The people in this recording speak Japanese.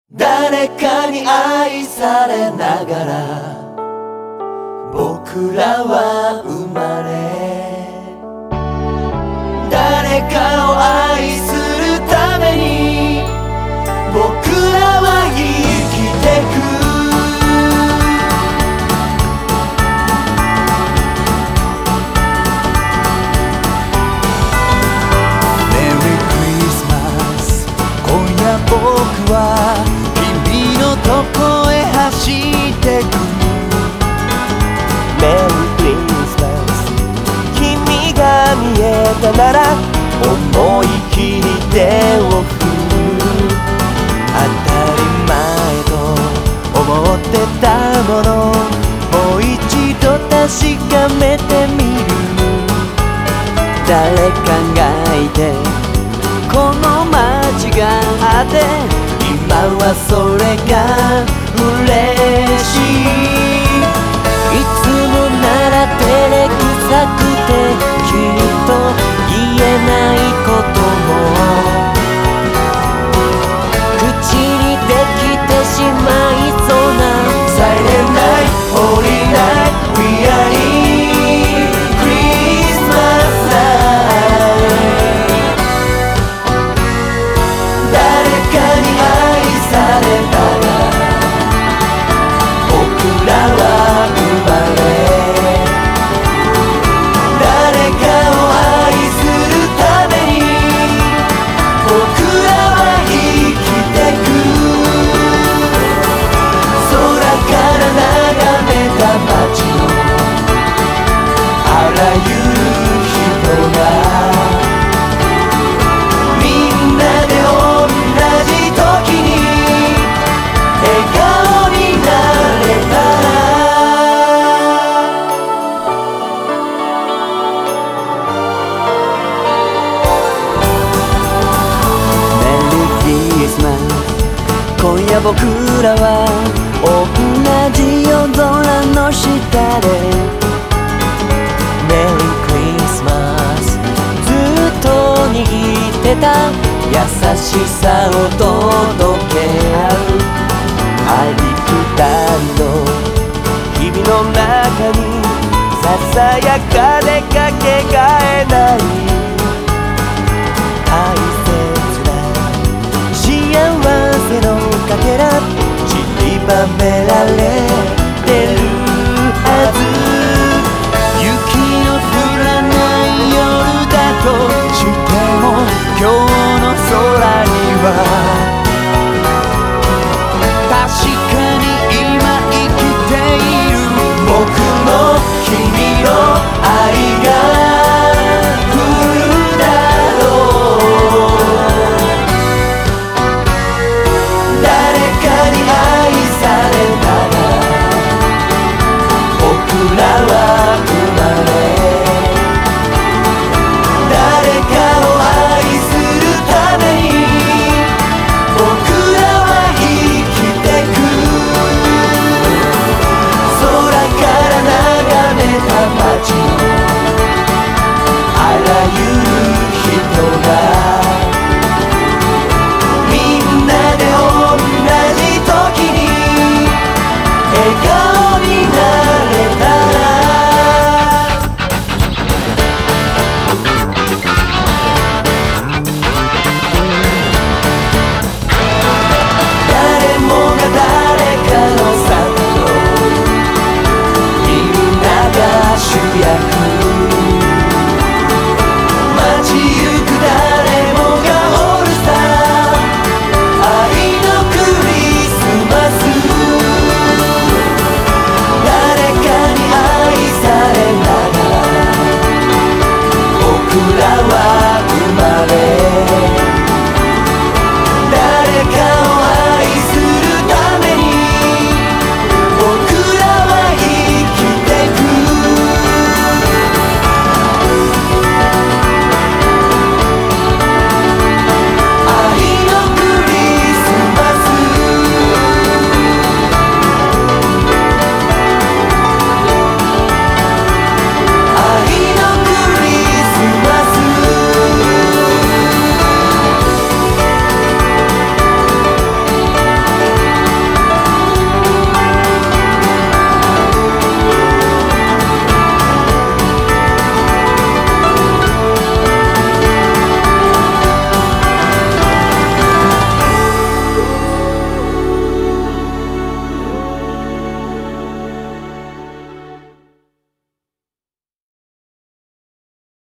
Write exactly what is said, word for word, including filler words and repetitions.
誰かに愛されながら僕らは生まれ、誰かを愛するために僕らは生きてく。メリークリスマス、今夜僕は君のとこへ走ってく。 メリークリスマス、君が見えたなら思い切り手を振る。 当たり前と思ってたもの、もう一度確かめてみる。誰かがいてこの街があって、 今はそれが嬉しい。 いつもなら照れくさくてきっと言えないことも口にできてしまいそうな Silent night, holy night, we are in Christmas night。 誰かに愛されながら僕らは生まれ、誰かを愛するために僕らは生きてく。空から眺めた街のあらゆる人がみんなで同じ時に笑顔になれたら。 メリークリスマス、今夜僕らは同じ夜空の下でメリークリスマス、ずっと握ってた優しさを届け合う。ありきたりの日々の中にささやかでかけがえない大切な幸せのかけら散りばめられてる。